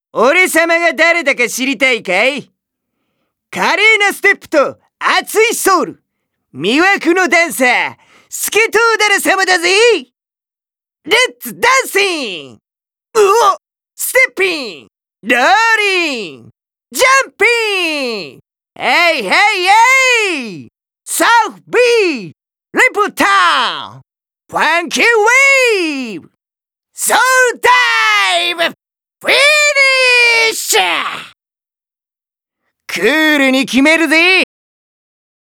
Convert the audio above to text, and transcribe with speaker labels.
Speaker 1: 俺様が誰だか知りたいかい？華麗なステップと熱いソウル、魅惑のダンサー、スケトウダラ様だぜ。レッツダンシング。ステッピング、ローリング、ジャンピング、ヘイヘイヘイ、サウスビー、リプタウン、ファンキーウェーブ、ソウルダイブ、フィニッシャー。クールに決めるぜ。